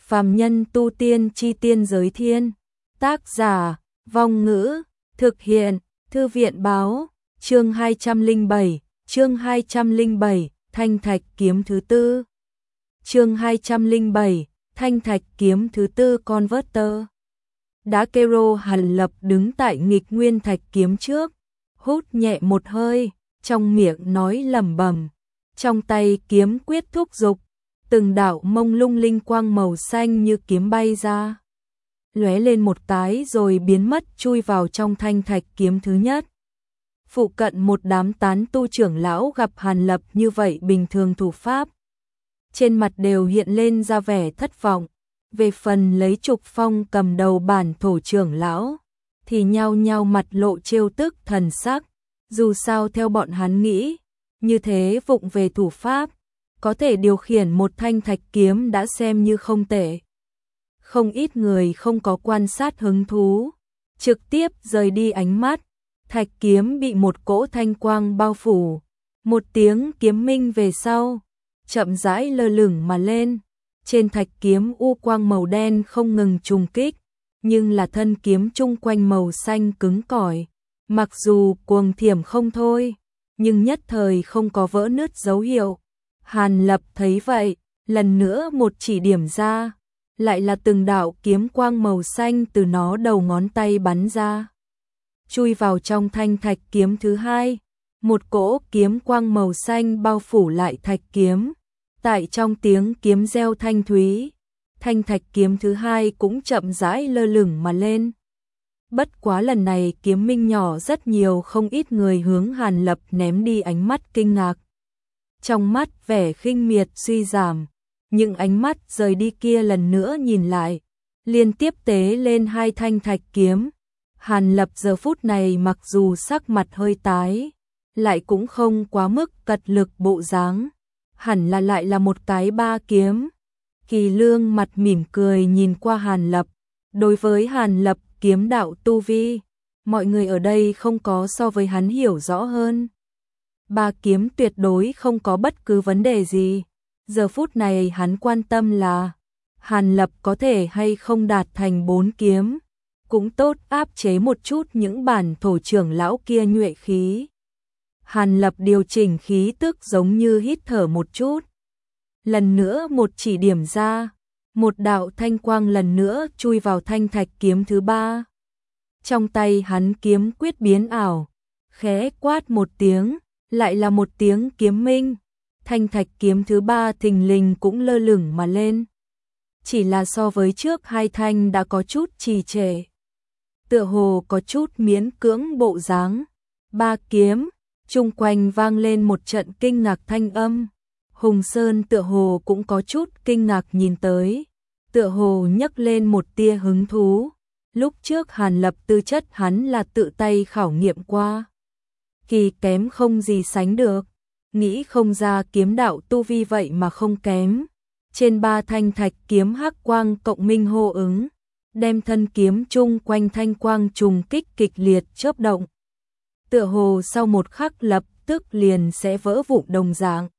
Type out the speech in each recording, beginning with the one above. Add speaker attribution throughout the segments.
Speaker 1: Phàm nhân tu tiên chi tiên giới thiên. Tác giả, Vong Ngữ, thực hiện, Thư viện báo, chương 207, Thanh Thạch kiếm thứ tư. Chương 207, Thanh Thạch kiếm thứ tư Converter. Đá Kero Hàn Lập đứng tại nghịch nguyên thạch kiếm trước, hút nhẹ một hơi, trong miệng nói lẩm bẩm, trong tay kiếm quyết thúc dục, từng đạo mông lung linh quang màu xanh như kiếm bay ra, lóe lên một cái rồi biến mất chui vào trong thanh thạch kiếm thứ nhất. Phụ cận một đám tán tu trưởng lão gặp Hàn Lập như vậy bình thường thủ pháp, trên mặt đều hiện lên ra vẻ thất vọng. Về phần lấy Trục Phong cầm đầu bản thổ trưởng lão, thì nhao nhao mặt lộ trêu tức thần sắc, dù sao theo bọn hắn nghĩ, như thế vụng về thủ pháp, có thể điều khiển một thanh thạch kiếm đã xem như không tệ. Không ít người không có quan sát hứng thú, trực tiếp rời đi ánh mắt, thạch kiếm bị một cỗ thanh quang bao phủ, một tiếng kiếm minh về sau, chậm rãi lơ lửng mà lên. Trên thạch kiếm u quang màu đen không ngừng trùng kích, nhưng là thân kiếm chung quanh màu xanh cứng cỏi, mặc dù cuồng thiểm không thôi, nhưng nhất thời không có vỡ nứt dấu hiệu. Hàn Lập thấy vậy, lần nữa một chỉ điểm ra, lại là từng đạo kiếm quang màu xanh từ nó đầu ngón tay bắn ra, chui vào trong thanh thạch kiếm thứ hai. Một cỗ kiếm quang màu xanh bao phủ lại thạch kiếm. Tại trong tiếng kiếm reo thanh thúy, thanh thạch kiếm thứ hai cũng chậm rãi lơ lửng mà lên. Bất quá lần này kiếm minh nhỏ rất nhiều, không ít người hướng Hàn Lập ném đi ánh mắt kinh ngạc. Trong mắt vẻ khinh miệt suy giảm, những ánh mắt rời đi kia lần nữa nhìn lại, liên tiếp tế lên hai thanh thạch kiếm. Hàn Lập giờ phút này mặc dù sắc mặt hơi tái, lại cũng không quá mức cật lực bộ dáng. Hẳn là lại là một cái ba kiếm. Kỳ Lương mặt mỉm cười nhìn qua Hàn Lập. Đối với Hàn Lập kiếm đạo tu vi, mọi người ở đây không có so với hắn hiểu rõ hơn. Ba kiếm tuyệt đối không có bất cứ vấn đề gì. Giờ phút này hắn quan tâm là Hàn Lập có thể hay không đạt thành 4 kiếm, cũng tốt áp chế một chút những bản thổ trưởng lão kia nhuệ khí. Hàn Lập điều chỉnh khí tức giống như hít thở một chút. Lần nữa một chỉ điểm ra, một đạo thanh quang lần nữa chui vào thanh thạch kiếm thứ ba. Trong tay hắn kiếm quyết biến ảo, khẽ quát một tiếng, lại là một tiếng kiếm minh. Thanh thạch kiếm thứ ba thình lình cũng lơ lửng mà lên. Chỉ là so với trước hai thanh đã có chút trì trệ, tựa hồ có chút miễn cưỡng bộ dáng. Ba kiếm. Chung quanh vang lên một trận kinh ngạc thanh âm. Hùng Sơn tựa hồ cũng có chút kinh ngạc nhìn tới, tựa hồ nhấc lên một tia hứng thú. Lúc trước Hàn Lập tư chất hắn là tự tay khảo nghiệm qua, kỳ kém không gì sánh được, nghĩ không ra kiếm đạo tu vi vậy mà không kém. Trên ba thanh thạch kiếm hắc quang cộng minh hô ứng, đem thân kiếm chung quanh thanh quang trùng kích kịch liệt chớp động, tựa hồ sau một khắc lập tức liền sẽ vỡ vụn đồng dạng.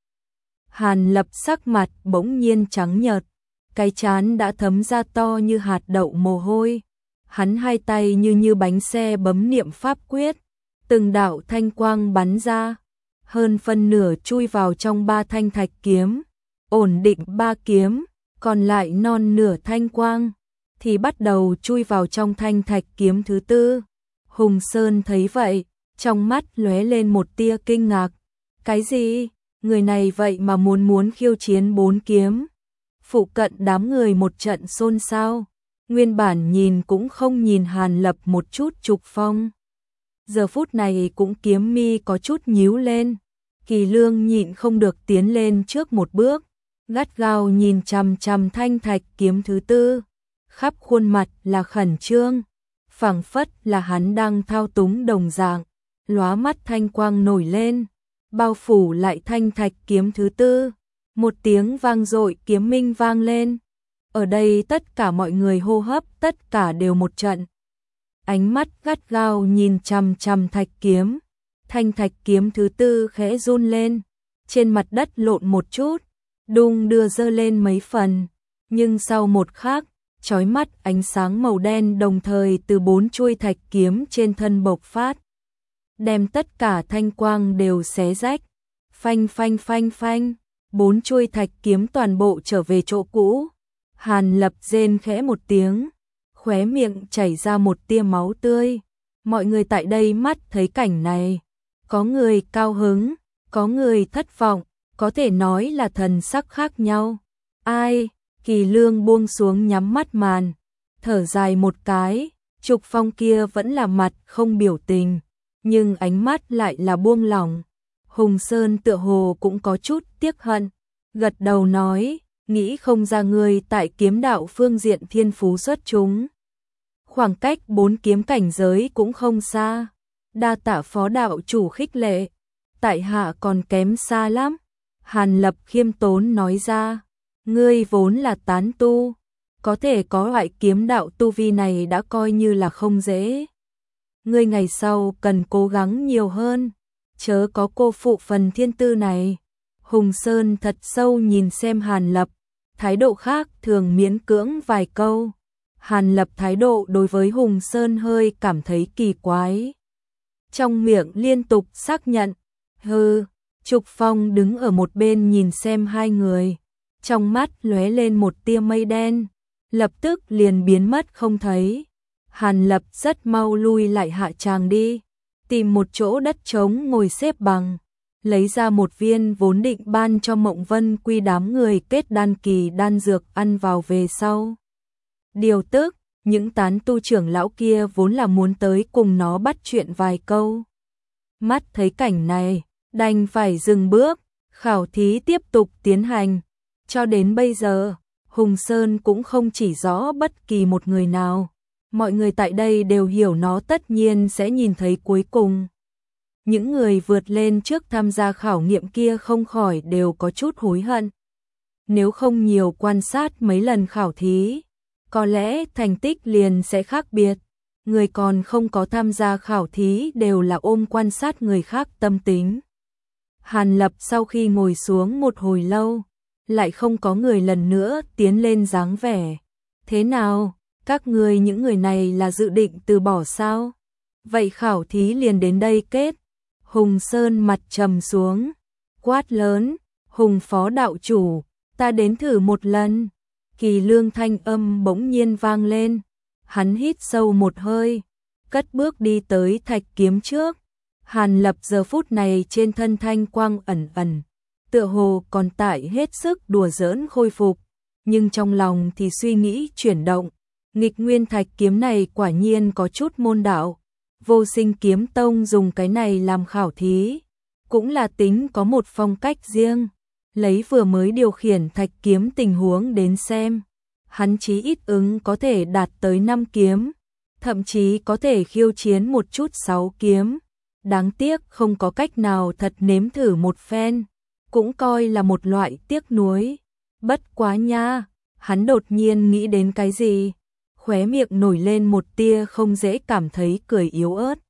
Speaker 1: Hàn Lập sắc mặt bỗng nhiên trắng nhợt, cái trán đã thấm ra to như hạt đậu mồ hôi. Hắn hai tay như bánh xe bấm niệm pháp quyết, từng đạo thanh quang bắn ra, hơn phân nửa chui vào trong ba thanh thạch kiếm, ổn định ba kiếm, còn lại non nửa thanh quang thì bắt đầu chui vào trong thanh thạch kiếm thứ tư. Hùng Sơn thấy vậy, trong mắt lóe lên một tia kinh ngạc. Cái gì? Người này vậy mà muốn khiêu chiến 4 kiếm? Phụ cận đám người một trận xôn xao, nguyên bản nhìn cũng không nhìn Hàn Lập một chút. Trục Phong giờ phút này cũng kiếm mi có chút nhíu lên. Kỳ Lương nhịn không được tiến lên trước một bước, gắt gao nhìn chằm chằm thanh thạch kiếm thứ tư, khắp khuôn mặt là khẩn trương, phảng phất là hắn đang thao túng đồng dạng. Lóa mắt thanh quang nổi lên, bao phủ lại thanh thạch kiếm thứ tư. Một tiếng vang dội kiếm minh vang lên. Ở đây tất cả mọi người hô hấp tất cả đều một trận, ánh mắt gắt gao nhìn chằm chằm thạch kiếm. Thanh thạch kiếm thứ tư khẽ run lên, trên mặt đất lộn một chút, đung đưa dơ lên mấy phần, Nhưng sau một khắc, chói mắt ánh sáng màu đen đồng thời từ 4 chuôi thạch kiếm trên thân bộc phát, đem tất cả thanh quang đều xé rách. Phanh phanh phanh phanh, 4 chuôi thạch kiếm toàn bộ trở về chỗ cũ. Hàn Lập rên khẽ một tiếng, khóe miệng chảy ra một tia máu tươi. Mọi người tại đây mắt thấy cảnh này, có người cao hứng, có người thất vọng, có thể nói là thần sắc khác nhau. Ai? Kỳ Lương buông xuống nhắm mắt màn, thở dài một cái. Trục Phong kia vẫn là mặt không biểu tình, nhưng ánh mắt lại là buông lỏng. Hùng Sơn tựa hồ cũng có chút tiếc hận, gật đầu nói, nghĩ không ra ngươi tại kiếm đạo phương diện thiên phú xuất chúng. Khoảng cách 4 kiếm cảnh giới cũng không xa. Đa tạ phó đạo chủ khích lệ, tại hạ còn kém xa lắm. Hàn Lập khiêm tốn nói ra, ngươi vốn là tán tu, có thể có loại kiếm đạo tu vi này đã coi như là không dễ. Ngươi ngày sau cần cố gắng nhiều hơn, chớ có cô phụ phần thiên tư này. Hùng Sơn thật sâu nhìn xem Hàn Lập, thái độ khác thường miễn cưỡng vài câu. Hàn Lập thái độ đối với Hùng Sơn hơi cảm thấy kỳ quái, trong miệng liên tục xác nhận. Hừ. Trục Phong đứng ở một bên nhìn xem hai người, trong mắt lóe lên một tia mây đen, lập tức liền biến mất không thấy. Hàn Lập rất mau lui lại hạ tràng đi, tìm một chỗ đất trống ngồi xếp bằng, lấy ra một viên vốn định ban cho Mộng Vân Quy đám người kết đan kỳ đan dược ăn vào về sau. Điều tức, những tán tu trưởng lão kia vốn là muốn tới cùng nó bắt chuyện vài câu. Mắt thấy cảnh này, đành phải dừng bước, khảo thí tiếp tục tiến hành. Cho đến bây giờ, Hùng Sơn cũng không chỉ rõ bất kỳ một người nào. Mọi người tại đây đều hiểu nó tất nhiên sẽ nhìn thấy cuối cùng. Những người vượt lên trước tham gia khảo nghiệm kia không khỏi đều có chút hối hận. Nếu không nhiều quan sát mấy lần khảo thí, có lẽ thành tích liền sẽ khác biệt. Người còn không có tham gia khảo thí đều là ôm quan sát người khác tâm tính. Hàn Lập sau khi ngồi xuống một hồi lâu, lại không có người lần nữa tiến lên dáng vẻ. Thế nào, các ngươi những người này là dự định từ bỏ sao? Vậy khảo thí liền đến đây kết. Hùng Sơn mặt trầm xuống, quát lớn, Hùng phó đạo chủ, ta đến thử một lần. Kỳ Lương thanh âm bỗng nhiên vang lên, hắn hít sâu một hơi, cất bước đi tới thạch kiếm trước. Hàn Lập giờ phút này trên thân thanh quang ẩn ẩn, tựa hồ còn tại hết sức đùa giỡn khôi phục, nhưng trong lòng thì suy nghĩ chuyển động. Nghịch nguyên thạch kiếm này quả nhiên có chút môn đạo. Vô Sinh Kiếm Tông dùng cái này làm khảo thí, cũng là tính có một phong cách riêng. Lấy vừa mới điều khiển thạch kiếm tình huống đến xem, hắn chí ít ứng có thể đạt tới 5 kiếm, thậm chí có thể khiêu chiến một chút 6 kiếm. Đáng tiếc không có cách nào thật nếm thử một phen, cũng coi là một loại tiếc nuối. Bất quá nha, hắn đột nhiên nghĩ đến cái gì, khóe miệng nổi lên một tia không dễ cảm thấy cười yếu ớt.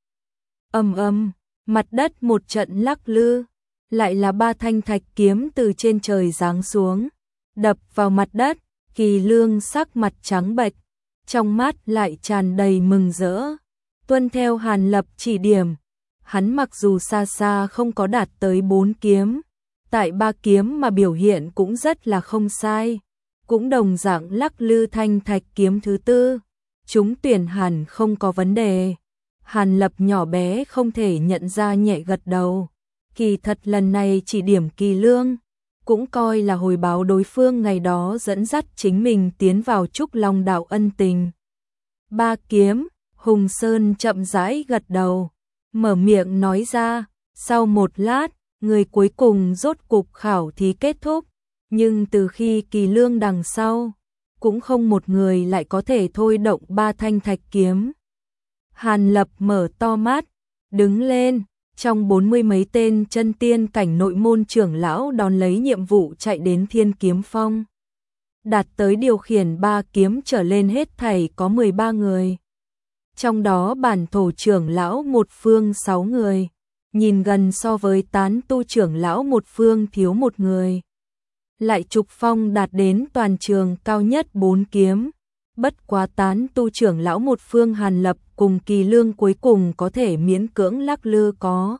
Speaker 1: Mặt đất một trận lắc lư, lại là 3 thanh thạch kiếm từ trên trời giáng xuống, đập vào mặt đất. Kỳ Lương sắc mặt trắng bệch, trong mắt lại tràn đầy mừng rỡ. Tuân theo Hàn Lập chỉ điểm, hắn mặc dù xa xa không có đạt tới 4 kiếm, tại 3 kiếm mà biểu hiện cũng rất là không sai, cũng đồng dạng lắc lư thanh thạch kiếm thứ 4, chúng tuyển hẳn không có vấn đề. Hàn Lập nhỏ bé không thể nhận ra nhẹ gật đầu, kỳ thật lần này chỉ điểm Kỳ Lương, cũng coi là hồi báo đối phương ngày đó dẫn dắt chính mình tiến vào Trúc Long đạo ân tình. 3 kiếm, Hùng Sơn chậm rãi gật đầu, mở miệng nói ra. Sau một lát, người cuối cùng rốt cục khảo thí kết thúc, nhưng từ khi Kỳ Lương đằng sau, cũng không một người lại có thể thôi động 3 thanh thạch kiếm. Hàn Lập mở to mắt, đứng lên, trong 40 mấy tên chân tiên cảnh nội môn trưởng lão đón lấy nhiệm vụ chạy đến Thiên Kiếm Phong. Đạt tới điều khiển 3 kiếm trở lên hết thảy có 13 người. Trong đó bản thổ trưởng lão một phương 6 người, nhìn gần so với tán tu trưởng lão một phương thiếu 1 người. lại trục phong đạt đến toàn trường cao nhất 4 kiếm. Bất quá tán tu trưởng lão một phương Hàn Lập cùng Kỳ Lương cuối cùng có thể miễn cưỡng lắc lư có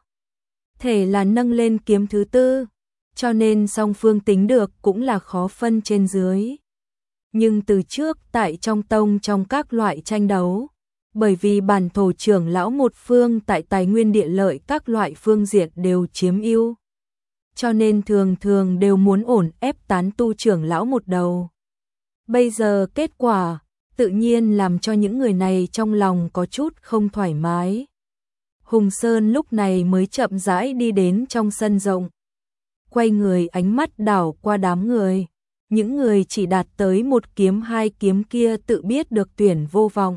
Speaker 1: thể là nâng lên kiếm thứ tư, cho nên song phương tính được cũng là khó phân trên dưới. Nhưng từ trước tại trong tông trong các loại tranh đấu, bởi vì bản thổ trưởng lão một phương tại tài nguyên địa lợi các loại phương diện đều chiếm ưu, cho nên thường thường đều muốn ổn ép tán tu trưởng lão một đầu. Bây giờ kết quả tự nhiên làm cho những người này trong lòng có chút không thoải mái. Hùng Sơn lúc này mới chậm rãi đi đến trong sân rộng, quay người ánh mắt đảo qua đám người. Những người chỉ đạt tới 1 kiếm 2 kiếm kia tự biết được tuyển vô vọng.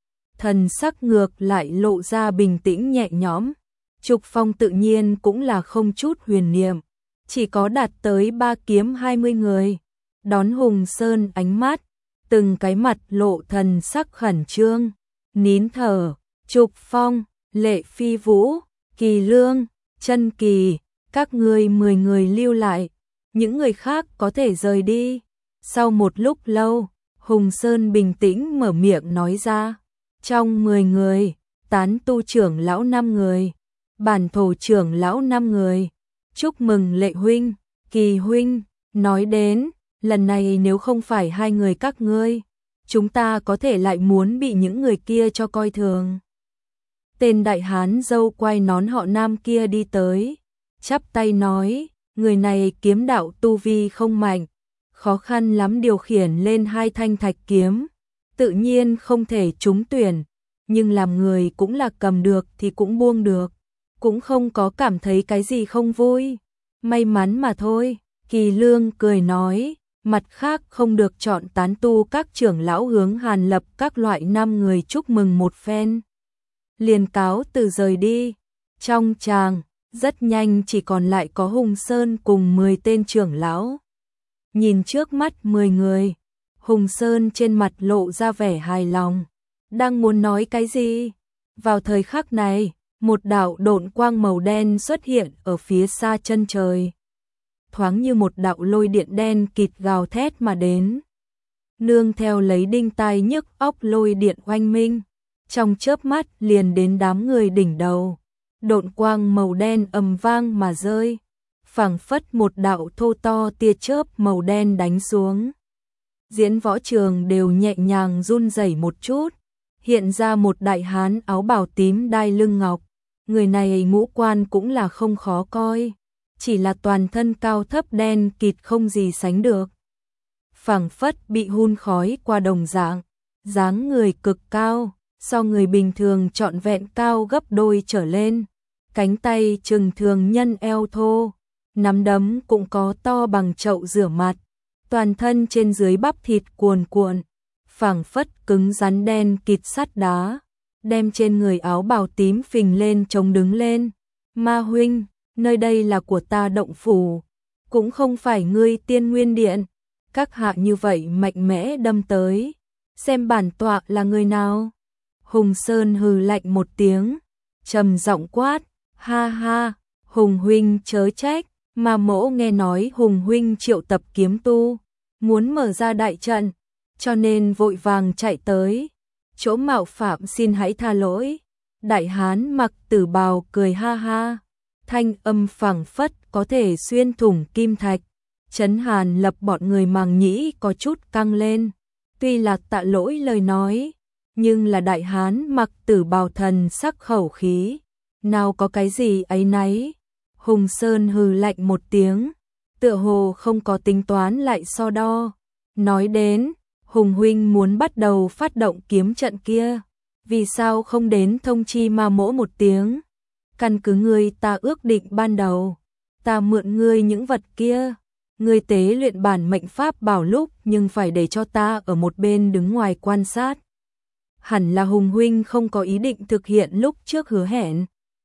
Speaker 1: Thần sắc ngược lại lộ ra bình tĩnh nhẹ nhõm. Trục Phong tự nhiên cũng là không chút huyền niệm, chỉ có đạt tới 3 kiếm 20 người. Đón Hùng Sơn ánh mắt, từng cái mặt lộ thần sắc khẩn trương, nín thở. Trục Phong, Lệ Phi Vũ, Kỳ Lương, Chân Kỳ, các ngươi 10 người lưu lại, những người khác có thể rời đi. Sau một lúc lâu, Hùng Sơn bình tĩnh mở miệng nói ra, trong 10 người, tán tu trưởng lão 5 người, bản thổ trưởng lão 5 người. Chúc mừng Lệ huynh, Kỳ huynh, nói đến, lần này nếu không phải 2 người các ngươi, chúng ta có thể lại muốn bị những người kia cho coi thường. Tên đại hán râu quai nón họ Nam kia đi tới, chắp tay nói, người này kiếm đạo tu vi không mạnh, khó khăn lắm điều khiển lên 2 thanh thạch kiếm, tự nhiên không thể trúng tuyển, nhưng làm người cũng là cầm được thì cũng buông được, cũng không có cảm thấy cái gì không vui, may mắn mà thôi. Kỳ Lương cười nói, mặt khác không được chọn tán tu các trưởng lão hướng Hàn Lập các loại 5 người chúc mừng một phen, liền cáo từ rời đi. Trong tràng rất nhanh chỉ còn lại có Hùng Sơn cùng 10 tên trưởng lão. Nhìn trước mắt 10 người, Hùng Sơn trên mặt lộ ra vẻ hài lòng, đang muốn nói cái gì. Vào thời khắc này, một đạo độn quang màu đen xuất hiện ở phía xa chân trời, thoáng như một đạo lôi điện đen kịt gào thét mà đến, nương theo lấy đinh tai nhức óc lôi điện oanh minh, trong chớp mắt liền đến đám người đỉnh đầu. Độn quang màu đen ầm vang mà rơi, phảng phất một đạo thô to tia chớp màu đen đánh xuống. Diễn võ trường đều nhẹ nhàng run rẩy một chút, hiện ra một đại hán áo bào tím đai lưng ngọc. Người này ngũ quan cũng là không khó coi, chỉ là toàn thân cao thấp đen kịt không gì sánh được, phảng phất bị hun khói qua đồng dạng, dáng người cực cao, so người bình thường trọn vẹn cao gấp đôi trở lên, cánh tay chừng thường nhân eo thô, nắm đấm cũng có to bằng chậu rửa mặt, toàn thân trên dưới bắp thịt cuồn cuộn, phảng phất cứng rắn đen kịt sắt đá, đem trên người áo bào tím phình lên chống đứng lên. Ma huynh, nơi đây là của ta động phủ, cũng không phải ngươi Tiên Nguyên Điện, các hạ như vậy mạnh mẽ đâm tới, xem bản tọa là người nào. Hùng Sơn hừ lạnh một tiếng, trầm giọng quát, ha ha, Hùng huynh chớ trách, mà mỗ nghe nói Hùng huynh triệu tập kiếm tu, muốn mở ra đại trận, cho nên vội vàng chạy tới, chỗ mạo phạm xin hãy tha lỗi. Đại hán mặc tử bào cười ha ha, thanh âm phảng phất có thể xuyên thủng kim thạch, chấn Hàn Lập bọn người màng nhĩ có chút căng lên. Tuy là tạ lỗi lời nói, nhưng là đại hán mặc tử bào thần sắc khẩu khí, nào có cái gì ấy nấy. Hùng Sơn hừ lạnh một tiếng, tựa hồ không có tính toán lại so đo, nói đến, Hùng huynh muốn bắt đầu phát động kiếm trận kia, vì sao không đến thông chi ma mỗ một tiếng? Căn cứ ngươi ta ước định ban đầu, ta mượn ngươi những vật kia, ngươi tế luyện bản mệnh pháp bảo lúc nhưng phải để cho ta ở một bên đứng ngoài quan sát. Hẳn là Hùng huynh không có ý định thực hiện lúc trước hứa hẹn.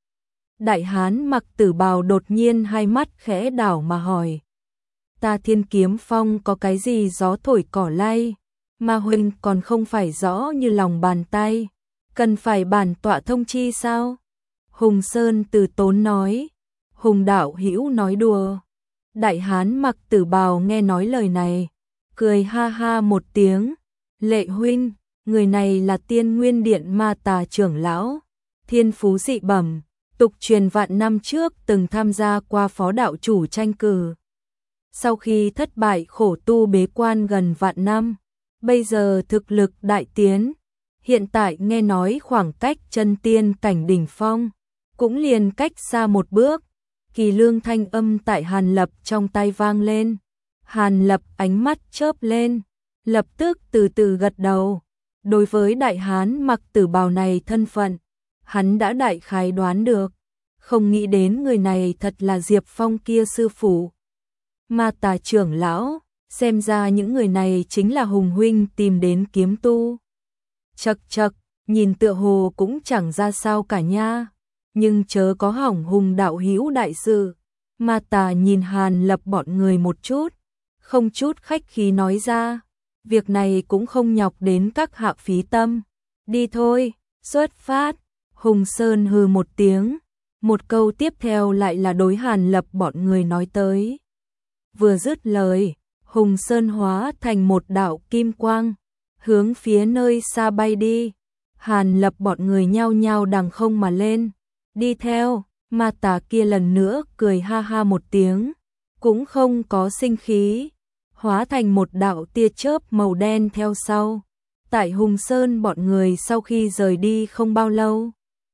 Speaker 1: Đại hán mặc tử bào đột nhiên hai mắt khẽ đảo mà hỏi, ta Thiên Kiếm Phong có cái gì gió thổi cỏ lay, mà huynh còn không phải rõ như lòng bàn tay, cần phải bản tọa thông chi sao? Hùng Sơn từ tốn nói, Hùng đạo hữu nói đùa, Đại hán mặc tử bào nghe nói lời này, cười ha ha một tiếng, Lệ huynh, người này là Tiên Nguyên Điện Ma Tà trưởng lão, thiên phú dị bẩm, tục truyền vạn năm trước từng tham gia qua phó đạo chủ tranh cử. Sau khi thất bại khổ tu bế quan gần vạn năm, bây giờ thực lực đại tiến, hiện tại nghe nói khoảng cách chân tiên cảnh đỉnh phong, cũng liền cách xa một bước. Kỳ lương thanh âm tại Hàn Lập trong tai vang lên. Hàn Lập ánh mắt chớp lên, lập tức từ từ gật đầu. Đối với đại hán mặc tử bào này thân phận, hắn đã đại khái đoán được, không nghĩ đến người này thật là Diệp Phong kia sư phụ. Ma Tà trưởng lão, xem ra những người này chính là Hùng huynh tìm đến kiếm tu. Chậc chậc, nhìn tựa hồ cũng chẳng ra sao cả nha, nhưng chớ có hỏng Hùng đạo hữu đại sự. Ma Tà nhìn Hàn Lập bọn người một chút, không chút khách khí nói ra, việc này cũng không nhọc đến các hạ phí tâm. Đi thôi, xuất phát. Hùng Sơn hừ một tiếng, một câu tiếp theo lại là đối Hàn Lập bọn người nói tới. Vừa dứt lời, Hùng Sơn hóa thành một đạo kim quang, hướng phía nơi xa bay đi. Hàn Lập bọn người nhao nhao đằng không mà lên, đi theo. Ma Tà kia lần nữa cười ha ha một tiếng, cũng không có sinh khí, hóa thành một đạo tia chớp màu đen theo sau. Tại Hùng Sơn bọn người sau khi rời đi không bao lâu,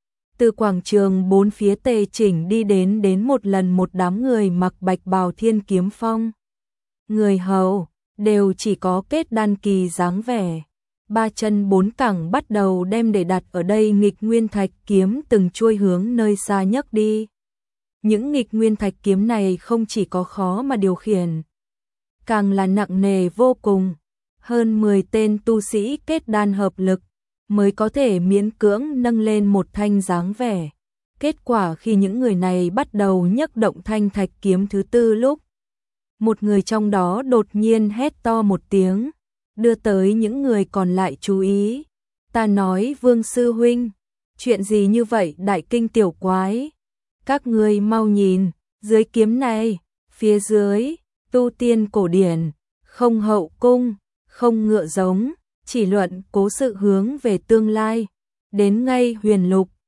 Speaker 1: từ quảng trường bốn phía tề chỉnh đi đến một lần một đám người mặc bạch bào Thiên Kiếm Phong. Người hầu đều chỉ có kết đan kỳ dáng vẻ, ba chân bốn cẳng bắt đầu đem để đặt ở đây nghịch nguyên thạch kiếm từng chuôi hướng nơi xa nhấc đi. Những nghịch nguyên thạch kiếm này không chỉ có khó mà điều khiển, càng là nặng nề vô cùng. Hơn 10 tên tu sĩ kết đan hợp lực mới có thể miễn cưỡng nâng lên một thanh dáng vẻ. Kết quả khi những người này bắt đầu nhấc động thanh thạch kiếm thứ tư lúc, một người trong đó đột nhiên hét to một tiếng, đưa tới những người còn lại chú ý. Ta nói Vương sư huynh, chuyện gì như vậy đại kinh tiểu quái? Các ngươi mau nhìn, dưới kiếm này, phía dưới, tu tiên cổ điển, không hậu cung, không ngựa giống, chỉ luận cố sự hướng về tương lai, đến ngay huyền lục,